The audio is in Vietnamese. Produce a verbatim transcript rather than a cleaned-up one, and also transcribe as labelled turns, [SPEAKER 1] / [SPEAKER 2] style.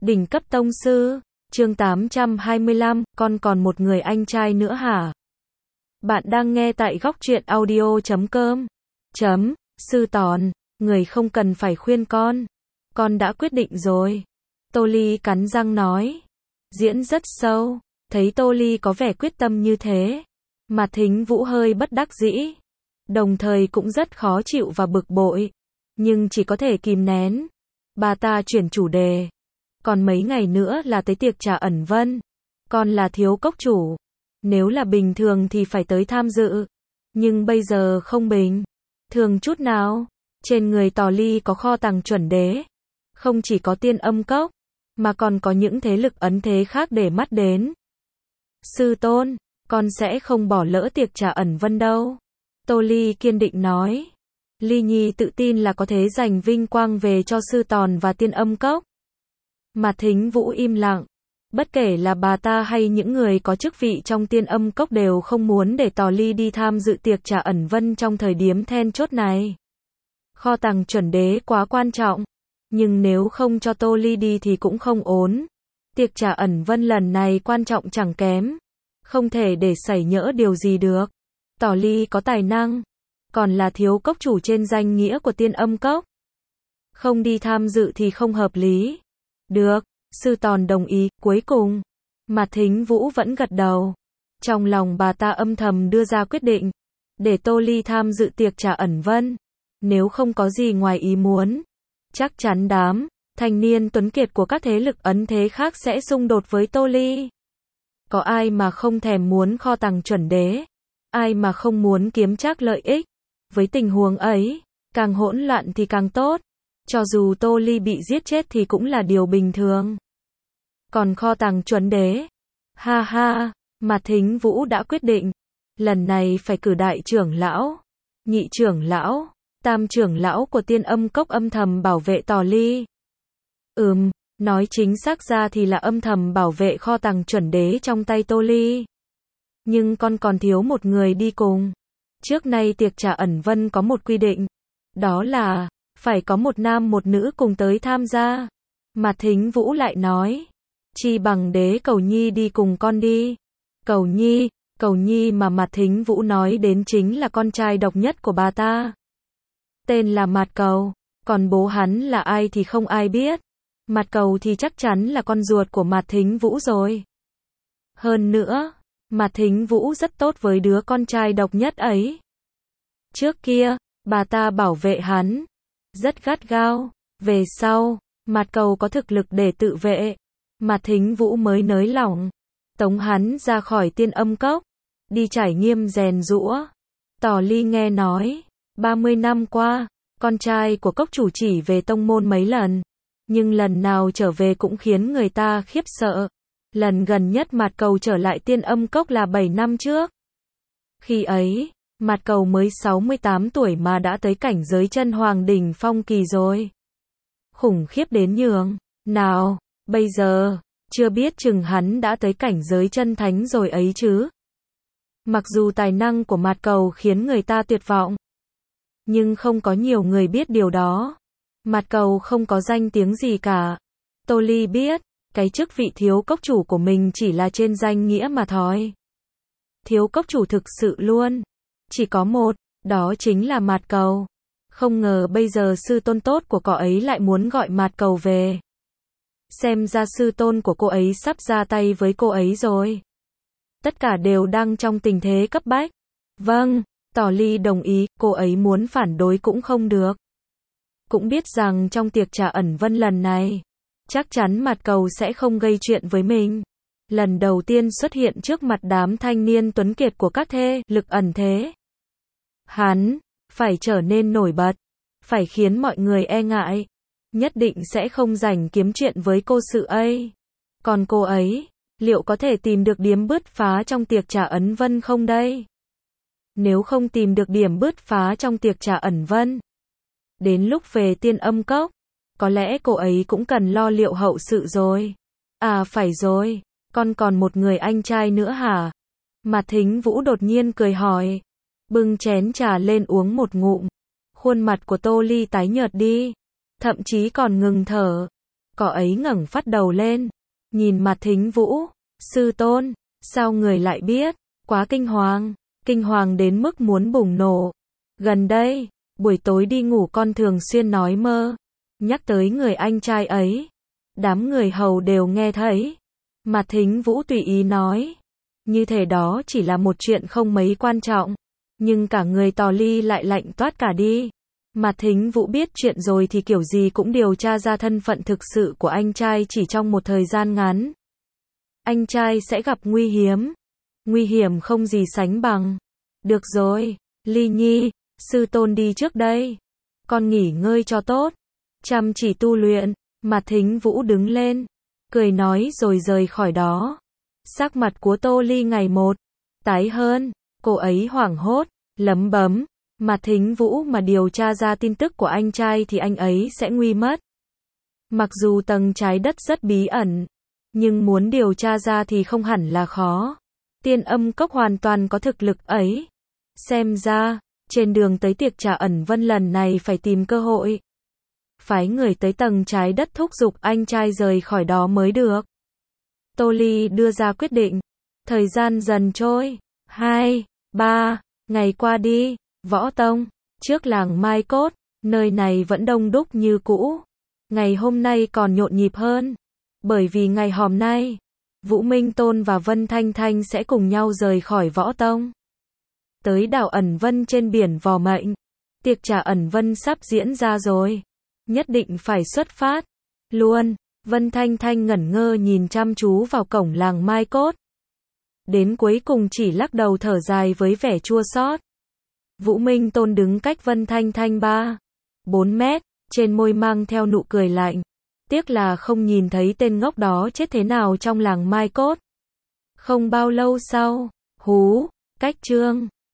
[SPEAKER 1] Đỉnh cấp tông sư, chương tám trăm hai mươi lăm, con còn một người anh trai nữa hả? Bạn đang nghe tại góc truyện audio chấm com. Chấm, sư tòn, người không cần phải khuyên con. Con đã quyết định rồi. Tô Ly cắn răng nói. Diễn rất sâu, thấy Tô Ly có vẻ quyết tâm như thế. Mặt Thính Vũ hơi bất đắc dĩ. Đồng thời cũng rất khó chịu và bực bội. Nhưng chỉ có thể kìm nén. Bà ta chuyển chủ đề. Còn mấy ngày nữa là tới tiệc trà ẩn vân. Con là thiếu cốc chủ. Nếu là bình thường thì phải tới tham dự. Nhưng bây giờ không bình thường chút nào. Trên người Tò Ly có kho tàng chuẩn đế. Không chỉ có tiên âm cốc, mà còn có những thế lực ấn thế khác để mắt đến. Sư tôn, con sẽ không bỏ lỡ tiệc trà ẩn vân đâu. Tô Ly kiên định nói. Ly Nhi tự tin là có thể giành vinh quang về cho sư tòn và tiên âm cốc. Mặt Thính Vũ im lặng. Bất kể là bà ta hay những người có chức vị trong tiên âm cốc đều không muốn để Tò Ly đi tham dự tiệc trà ẩn vân trong thời điểm then chốt này. Kho tàng chuẩn đế quá quan trọng. Nhưng nếu không cho Tô Ly đi thì cũng không ổn. Tiệc trà ẩn vân lần này quan trọng chẳng kém. Không thể để xảy nhỡ điều gì được. Tò Ly có tài năng. Còn là thiếu cốc chủ trên danh nghĩa của tiên âm cốc. Không đi tham dự thì không hợp lý. Được, sư tòn đồng ý. Cuối cùng, Mặt Thính Vũ vẫn gật đầu. Trong lòng bà ta âm thầm đưa ra quyết định. Để Tô Ly tham dự tiệc trà ẩn vân. Nếu không có gì ngoài ý muốn. Chắc chắn đám thanh niên tuấn kiệt của các thế lực ấn thế khác sẽ xung đột với Tô Ly. Có ai mà không thèm muốn kho tàng chuẩn đế. Ai mà không muốn kiếm trác lợi ích. Với tình huống ấy, càng hỗn loạn thì càng tốt. Cho dù Tô Ly bị giết chết thì cũng là điều bình thường. Còn kho tàng chuẩn đế. Ha ha, Mặt Thính Vũ đã quyết định. Lần này phải cử đại trưởng lão, nhị trưởng lão, tam trưởng lão của tiên âm cốc âm thầm bảo vệ Tò Ly. Ừm, nói chính xác ra thì là âm thầm bảo vệ kho tàng chuẩn đế trong tay Tô Ly. Nhưng con còn thiếu một người đi cùng. Trước nay tiệc trà ẩn vân có một quy định. Đó là phải có một nam một nữ cùng tới tham gia. Mặt Thính Vũ lại nói. Chi bằng đế Cầu Nhi đi cùng con đi. Cầu Nhi, Cầu Nhi mà Mặt Thính Vũ nói đến chính là con trai độc nhất của bà ta. Tên là Mặt Cầu, còn bố hắn là ai thì không ai biết. Mặt Cầu thì chắc chắn là con ruột của Mặt Thính Vũ rồi. Hơn nữa, Mặt Thính Vũ rất tốt với đứa con trai độc nhất ấy. Trước kia, bà ta bảo vệ hắn rất gắt gao. Về sau, Mặt Cầu có thực lực để tự vệ. Mặt Thính Vũ mới nới lỏng. Tống hắn ra khỏi tiên âm cốc. Đi trải nghiệm rèn giũa. Tò Ly nghe nói. ba mươi năm qua, con trai của cốc chủ chỉ về tông môn mấy lần. Nhưng lần nào trở về cũng khiến người ta khiếp sợ. Lần gần nhất Mặt Cầu trở lại tiên âm cốc là bảy năm trước. Khi ấy, Mặt Cầu mới sáu mươi tám tuổi mà đã tới cảnh giới chân hoàng đỉnh phong kỳ rồi. Khủng khiếp đến nhường nào, bây giờ, chưa biết chừng hắn đã tới cảnh giới chân thánh rồi ấy chứ. Mặc dù tài năng của Mặt Cầu khiến người ta tuyệt vọng. Nhưng không có nhiều người biết điều đó. Mặt Cầu không có danh tiếng gì cả. Tô Ly biết, cái chức vị thiếu cốc chủ của mình chỉ là trên danh nghĩa mà thôi. Thiếu cốc chủ thực sự luôn. Chỉ có một, đó chính là Mặt Cầu. Không ngờ bây giờ sư tôn tốt của cậu ấy lại muốn gọi Mặt Cầu về. Xem ra sư tôn của cô ấy sắp ra tay với cô ấy rồi. Tất cả đều đang trong tình thế cấp bách. Vâng, Tò Ly đồng ý, cô ấy muốn phản đối cũng không được. Cũng biết rằng trong tiệc trà ẩn vân lần này, chắc chắn Mặt Cầu sẽ không gây chuyện với mình. Lần đầu tiên xuất hiện trước mặt đám thanh niên tuấn kiệt của các thế lực ẩn thế. Hắn phải trở nên nổi bật, phải khiến mọi người e ngại. Nhất định sẽ không rảnh kiếm chuyện với cô sự ấy. Còn cô ấy, liệu có thể tìm được điểm bứt phá trong tiệc trà ẩn vân không đây? Nếu không tìm được điểm bứt phá trong tiệc trà ẩn vân, đến lúc về tiên âm cốc, có lẽ cô ấy cũng cần lo liệu hậu sự rồi. À phải rồi, con còn một người anh trai nữa hả? Mặt Thính Vũ đột nhiên cười hỏi. Bưng chén trà lên uống một ngụm. Khuôn mặt của Tô Ly tái nhợt đi. Thậm chí còn ngừng thở. Cậu ấy ngẩng phát đầu lên, nhìn mặt Thính Vũ, sư tôn, sao người lại biết, quá kinh hoàng, kinh hoàng đến mức muốn bùng nổ. Gần đây, buổi tối đi ngủ con thường xuyên nói mơ, nhắc tới người anh trai ấy. Đám người hầu đều nghe thấy. Mặt Thính Vũ tùy ý nói, như thể đó chỉ là một chuyện không mấy quan trọng, nhưng cả người Tò Ly lại lạnh toát cả đi. Mặt Thính Vũ biết chuyện rồi thì kiểu gì cũng điều tra ra thân phận thực sự của anh trai chỉ trong một thời gian ngắn. Anh trai sẽ gặp nguy hiểm. Nguy hiểm không gì sánh bằng. Được rồi, Ly Nhi, sư tôn đi trước đây. Con nghỉ ngơi cho tốt. Chăm chỉ tu luyện. Mặt Thính Vũ đứng lên, cười nói rồi rời khỏi đó. Sắc mặt của Tô Ly ngày một tái hơn, cô ấy hoảng hốt, lấm bấm. Mặt Thính Vũ mà điều tra ra tin tức của anh trai thì anh ấy sẽ nguy mất. Mặc dù tầng trái đất rất bí ẩn, nhưng muốn điều tra ra thì không hẳn là khó. Tiên Âm Cốc hoàn toàn có thực lực ấy. Xem ra, trên đường tới tiệc trà ẩn vân lần này phải tìm cơ hội. Phái người tới tầng trái đất thúc giục anh trai rời khỏi đó mới được. Tô Ly đưa ra quyết định. Thời gian dần trôi. Hai, ba, ngày qua đi. Võ Tông, trước làng Mai Cốt, nơi này vẫn đông đúc như cũ. Ngày hôm nay còn nhộn nhịp hơn. Bởi vì ngày hôm nay, Vũ Minh Tôn và Vân Thanh Thanh sẽ cùng nhau rời khỏi Võ Tông. Tới đảo ẩn vân trên biển Vò Mệnh. Tiệc trà ẩn vân sắp diễn ra rồi. Nhất định phải xuất phát. Luôn, Vân Thanh Thanh ngẩn ngơ nhìn chăm chú vào cổng làng Mai Cốt. Đến cuối cùng chỉ lắc đầu thở dài với vẻ chua xót. Vũ Minh Tôn đứng cách Vân Thanh Thanh ba, bốn mét, trên môi mang theo nụ cười lạnh. Tiếc là không nhìn thấy tên ngốc đó chết thế nào trong làng Mai Cốt. Không bao lâu sau, hú, cách chương.